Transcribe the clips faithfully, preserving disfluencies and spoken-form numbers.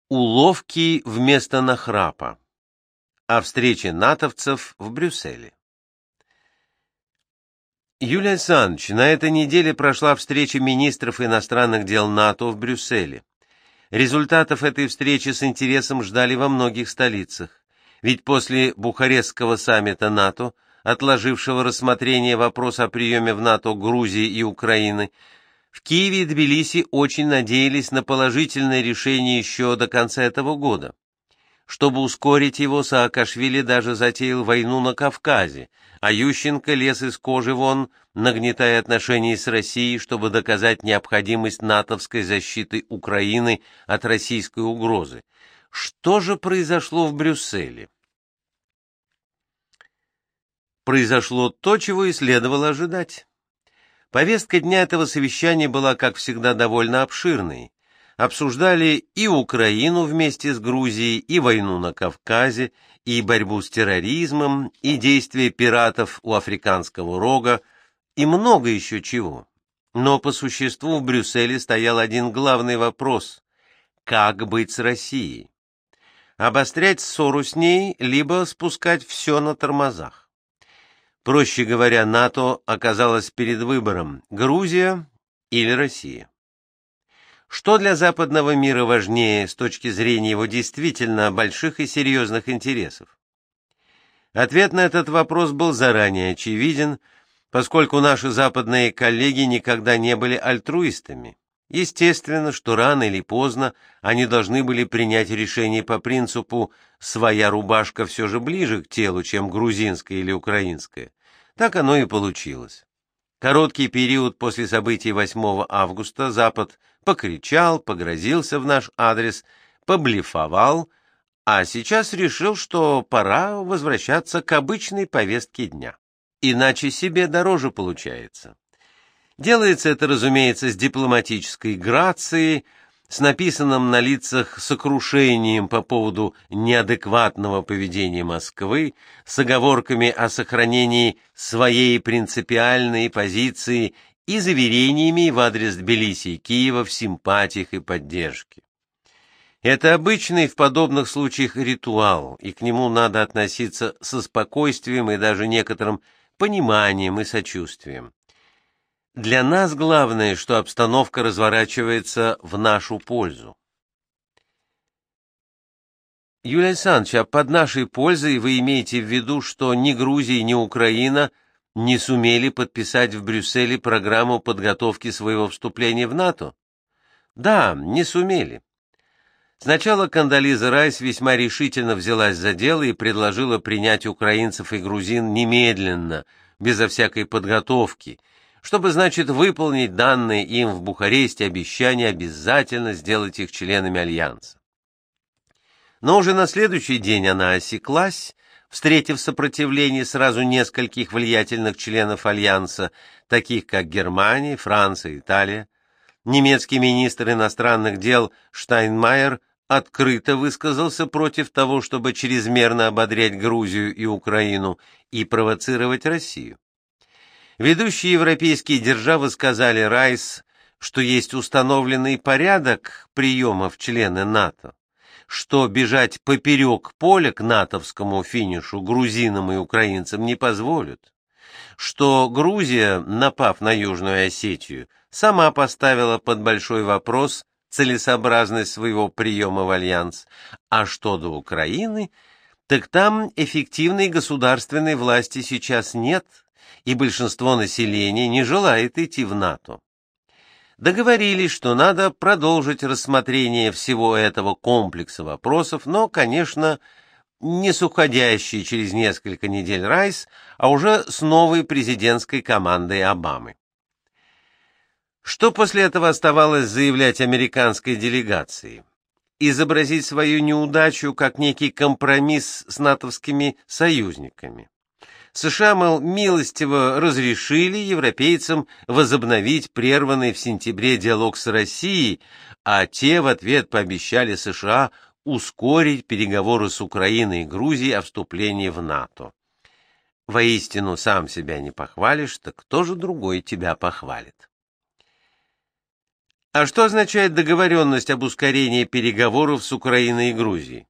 Уловки вместо нахрапа. О встрече натовцев в Брюсселе. Юлий Александрович, на этой неделе прошла встреча министров иностранных дел НАТО в Брюсселе. Результатов этой встречи с интересом ждали во многих столицах. Ведь после Бухарестского саммита НАТО, отложившего рассмотрение вопроса о приеме в НАТО Грузии и Украины, в Киеве и Тбилиси очень надеялись на положительное решение еще до конца этого года. Чтобы ускорить его, Саакашвили даже затеял войну на Кавказе, а Ющенко лез из кожи вон, нагнетая отношения с Россией, чтобы доказать необходимость натовской защиты Украины от российской угрозы. Что же произошло в Брюсселе? Произошло то, чего и следовало ожидать. Повестка дня этого совещания была, как всегда, довольно обширной. Обсуждали и Украину вместе с Грузией, и войну на Кавказе, и борьбу с терроризмом, и действия пиратов у Африканского рога, и много еще чего. Но по существу в Брюсселе стоял один главный вопрос – как быть с Россией? Обострять ссору с ней, либо спускать все на тормозах. Проще говоря, НАТО оказалось перед выбором – Грузия или Россия. Что для западного мира важнее с точки зрения его действительно больших и серьезных интересов? Ответ на этот вопрос был заранее очевиден, поскольку наши западные коллеги никогда не были альтруистами. Естественно, что рано или поздно они должны были принять решение по принципу «своя рубашка все же ближе к телу, чем грузинская или украинская». Так оно и получилось. Короткий период после событий восьмого августа Запад покричал, погрозился в наш адрес, поблефовал, а сейчас решил, что пора возвращаться к обычной повестке дня. Иначе себе дороже получается. Делается это, разумеется, с дипломатической грацией, с написанным на лицах сокрушением по поводу неадекватного поведения Москвы, с оговорками о сохранении своей принципиальной позиции и заверениями в адрес Тбилиси и Киева в симпатиях и поддержке. Это обычный в подобных случаях ритуал, и к нему надо относиться со спокойствием и даже некоторым пониманием и сочувствием. Для нас главное, что обстановка разворачивается в нашу пользу. Юлий Александрович, а под нашей пользой вы имеете в виду, что ни Грузия, ни Украина не сумели подписать в Брюсселе программу подготовки своего вступления в НАТО? Да, не сумели. Сначала Кондолиза Райс весьма решительно взялась за дело и предложила принять украинцев и грузин немедленно, безо всякой подготовки, чтобы, значит, выполнить данные им в Бухаресте обещание обязательно сделать их членами Альянса. Но уже на следующий день она осеклась, встретив сопротивление сразу нескольких влиятельных членов Альянса, таких как Германия, Франция, Италия. Немецкий министр иностранных дел Штайнмайер открыто высказался против того, чтобы чрезмерно ободрять Грузию и Украину и провоцировать Россию. Ведущие европейские державы сказали Райс, что есть установленный порядок приема в члены НАТО, что бежать поперек поля к натовскому финишу грузинам и украинцам не позволят, что Грузия, напав на Южную Осетию, сама поставила под большой вопрос целесообразность своего приема в Альянс, а что до Украины, так там эффективной государственной власти сейчас нет, и большинство населения не желает идти в НАТО. Договорились, что надо продолжить рассмотрение всего этого комплекса вопросов, но, конечно, не с уходящей через несколько недель Райс, а уже с новой президентской командой Обамы. Что после этого оставалось заявлять американской делегации? Изобразить свою неудачу как некий компромисс с натовскими союзниками. США, мол, милостиво разрешили европейцам возобновить прерванный в сентябре диалог с Россией, а те в ответ пообещали США ускорить переговоры с Украиной и Грузией о вступлении в НАТО. Воистину, сам себя не похвалишь, так кто же другой тебя похвалит? А что означает договоренность об ускорении переговоров с Украиной и Грузией?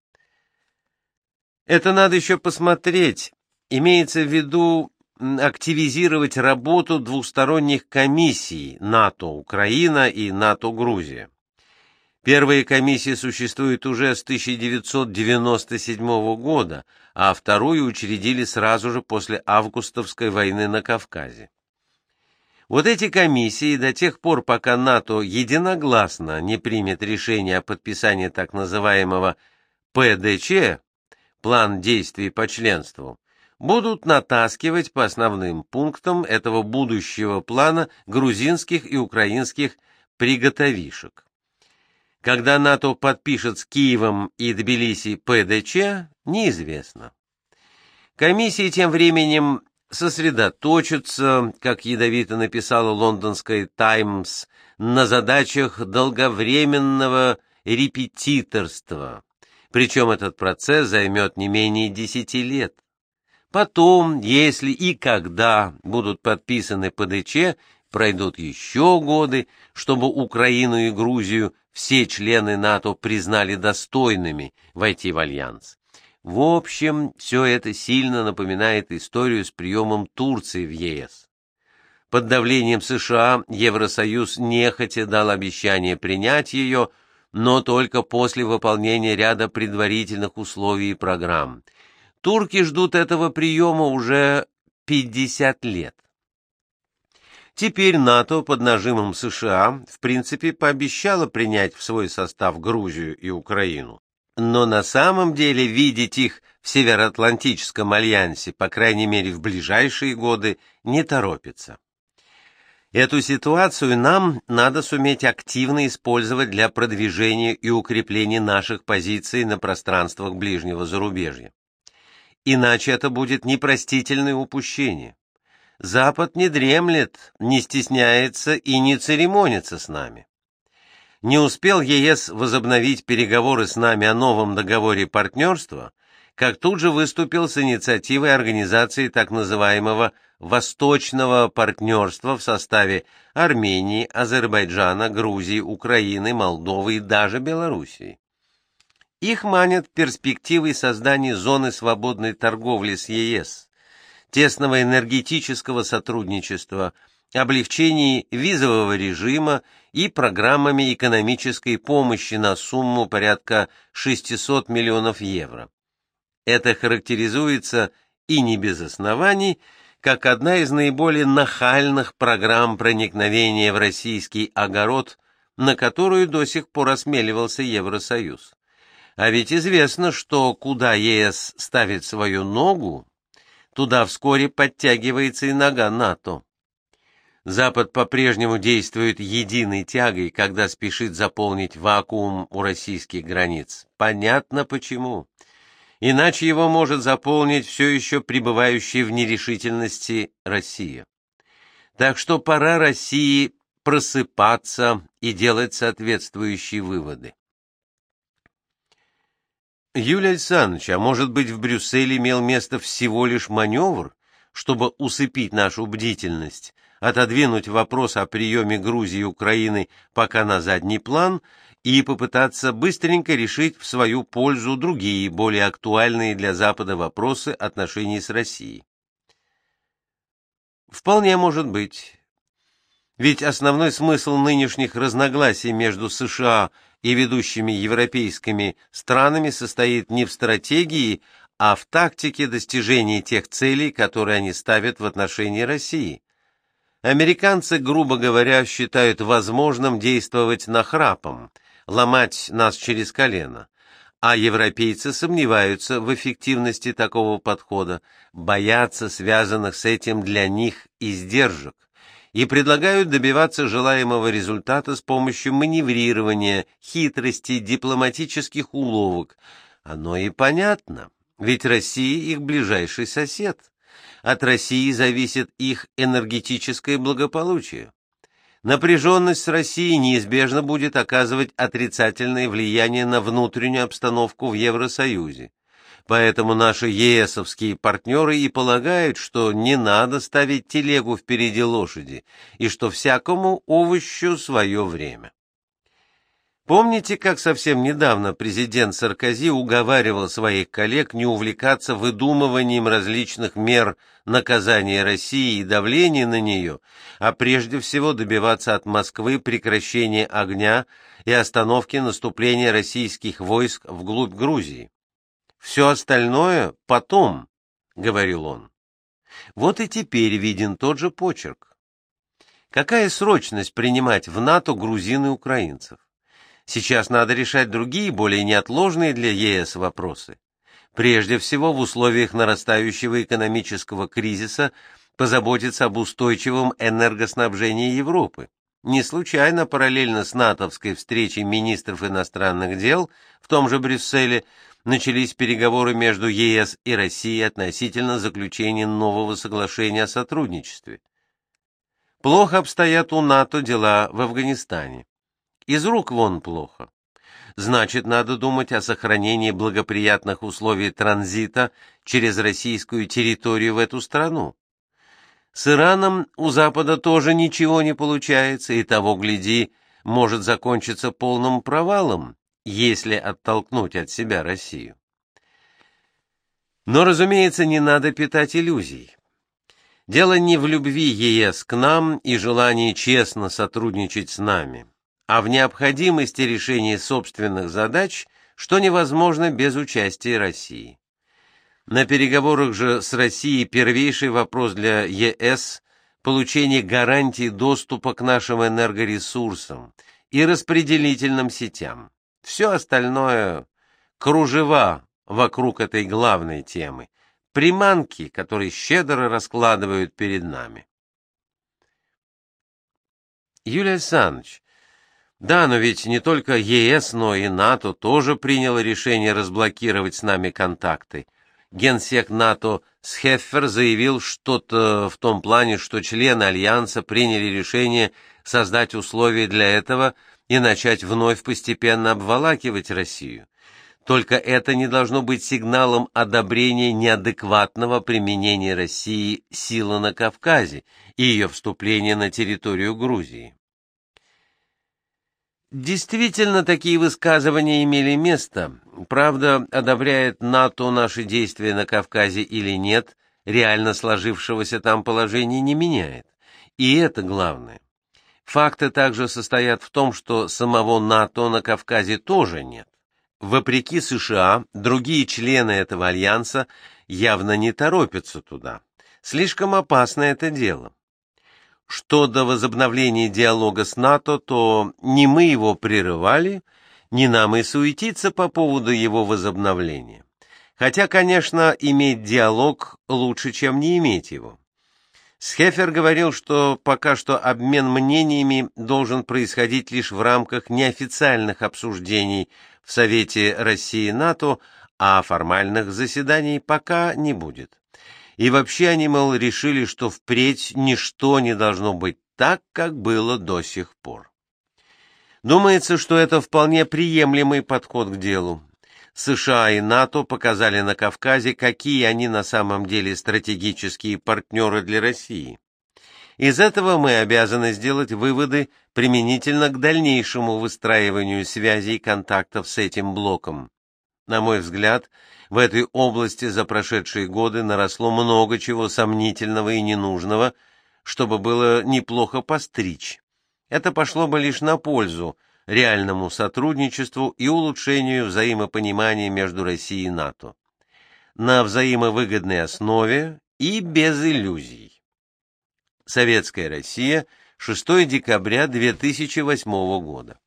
Это надо еще посмотреть. Имеется в виду активизировать работу двусторонних комиссий НАТО-Украина и НАТО-Грузия. Первая комиссия существует уже с тысяча девятьсот девяносто седьмого года, а вторую учредили сразу же после августовской войны на Кавказе. Вот эти комиссии до тех пор, пока НАТО единогласно не примет решение о подписании так называемого пэ дэ че, план действий по членству, будут натаскивать по основным пунктам этого будущего плана грузинских и украинских приготовишек. Когда НАТО подпишет с Киевом и Тбилиси пэ дэ че, неизвестно. Комиссии тем временем сосредоточатся, как ядовито написала лондонская «Таймс», на задачах долговременного репетиторства, причем этот процесс займет не менее десяти лет. Потом, если и когда будут подписаны пэ дэ че, пройдут еще годы, чтобы Украину и Грузию все члены НАТО признали достойными войти в альянс. В общем, все это сильно напоминает историю с приемом Турции в е эс. Под давлением США Евросоюз нехотя дал обещание принять ее, но только после выполнения ряда предварительных условий и программ. Турки ждут этого приема уже пятьдесят лет. Теперь НАТО под нажимом США в принципе пообещало принять в свой состав Грузию и Украину. Но на самом деле видеть их в Североатлантическом альянсе, по крайней мере в ближайшие годы, не торопится. Эту ситуацию нам надо суметь активно использовать для продвижения и укрепления наших позиций на пространствах ближнего зарубежья. Иначе это будет непростительное упущение. Запад не дремлет, не стесняется и не церемонится с нами. Не успел е эс возобновить переговоры с нами о новом договоре партнерства, как тут же выступил с инициативой организации так называемого «Восточного партнерства» в составе Армении, Азербайджана, Грузии, Украины, Молдовы и даже Белоруссии. Их манят перспективой создания зоны свободной торговли с е эс, тесного энергетического сотрудничества, облегчении визового режима и программами экономической помощи на сумму порядка шестисот миллионов евро. Это характеризуется, и не без оснований, как одна из наиболее нахальных программ проникновения в российский огород, на которую до сих пор осмеливался Евросоюз. А ведь известно, что куда е эс ставит свою ногу, туда вскоре подтягивается и нога НАТО. Запад по-прежнему действует единой тягой, когда спешит заполнить вакуум у российских границ. Понятно почему. Иначе его может заполнить все еще пребывающая в нерешительности Россия. Так что пора России просыпаться и делать соответствующие выводы. Юлий Александрович, а может быть, в Брюсселе имел место всего лишь маневр, чтобы усыпить нашу бдительность, отодвинуть вопрос о приеме Грузии и Украины пока на задний план и попытаться быстренько решить в свою пользу другие, более актуальные для Запада вопросы отношений с Россией? Вполне может быть. Ведь основной смысл нынешних разногласий между США и ведущими европейскими странами состоит не в стратегии, а в тактике достижения тех целей, которые они ставят в отношении России. Американцы, грубо говоря, считают возможным действовать нахрапом, ломать нас через колено, а европейцы сомневаются в эффективности такого подхода, боятся связанных с этим для них издержек и предлагают добиваться желаемого результата с помощью маневрирования, хитрости, дипломатических уловок. Оно и понятно, ведь Россия их ближайший сосед. От России зависит их энергетическое благополучие. Напряженность с Россией неизбежно будет оказывать отрицательное влияние на внутреннюю обстановку в Евросоюзе. Поэтому наши ЕСовские партнеры и полагают, что не надо ставить телегу впереди лошади, и что всякому овощу свое время. Помните, как совсем недавно президент Саркози уговаривал своих коллег не увлекаться выдумыванием различных мер наказания России и давления на нее, а прежде всего добиваться от Москвы прекращения огня и остановки наступления российских войск вглубь Грузии? «Все остальное потом», — говорил он. Вот и теперь виден тот же почерк. Какая срочность принимать в НАТО грузин и украинцев? Сейчас надо решать другие, более неотложные для ЕС вопросы. Прежде всего, в условиях нарастающего экономического кризиса позаботиться об устойчивом энергоснабжении Европы. Не случайно параллельно с натовской встречей министров иностранных дел в том же Брюсселе начались переговоры между ЕС и Россией относительно заключения нового соглашения о сотрудничестве. Плохо обстоят у НАТО дела в Афганистане. Из рук вон плохо. Значит, надо думать о сохранении благоприятных условий транзита через российскую территорию в эту страну. С Ираном у Запада тоже ничего не получается, и того, гляди, может закончиться полным провалом, если оттолкнуть от себя Россию. Но, разумеется, не надо питать иллюзий. Дело не в любви ЕС к нам и желании честно сотрудничать с нами, а в необходимости решения собственных задач, что невозможно без участия России. На переговорах же с Россией первейший вопрос для ЕС – получение гарантий доступа к нашим энергоресурсам и распределительным сетям. Все остальное – кружева вокруг этой главной темы, приманки, которые щедро раскладывают перед нами. Юлий Александрович, да, но ведь не только ЕС, но и НАТО тоже приняло решение разблокировать с нами контакты. Генсек НАТО Схеффер заявил что-то в том плане, что члены Альянса приняли решение создать условия для этого и начать вновь постепенно обволакивать Россию. Только это не должно быть сигналом одобрения неадекватного применения России силы на Кавказе и ее вступления на территорию Грузии. Действительно, такие высказывания имели место. Правда, одобряет НАТО наши действия на Кавказе или нет, реально сложившегося там положения не меняет. И это главное. Факты также состоят в том, что самого НАТО на Кавказе тоже нет. Вопреки США, другие члены этого альянса явно не торопятся туда. Слишком опасно это дело. Что до возобновления диалога с НАТО, то не мы его прерывали, не нам и суетиться по поводу его возобновления. Хотя, конечно, иметь диалог лучше, чем не иметь его. Схеффер говорил, что пока что обмен мнениями должен происходить лишь в рамках неофициальных обсуждений в Совете России-НАТО, а формальных заседаний пока не будет. И вообще они, мол, решили, что впредь ничто не должно быть так, как было до сих пор. Думается, что это вполне приемлемый подход к делу. США и НАТО показали на Кавказе, какие они на самом деле стратегические партнеры для России. Из этого мы обязаны сделать выводы применительно к дальнейшему выстраиванию связей и контактов с этим блоком. На мой взгляд, в этой области за прошедшие годы наросло много чего сомнительного и ненужного, чтобы было неплохо постричь. Это пошло бы лишь на пользу реальному сотрудничеству и улучшению взаимопонимания между Россией и НАТО. На взаимовыгодной основе и без иллюзий. Советская Россия, шестое декабря две тысячи восьмого года.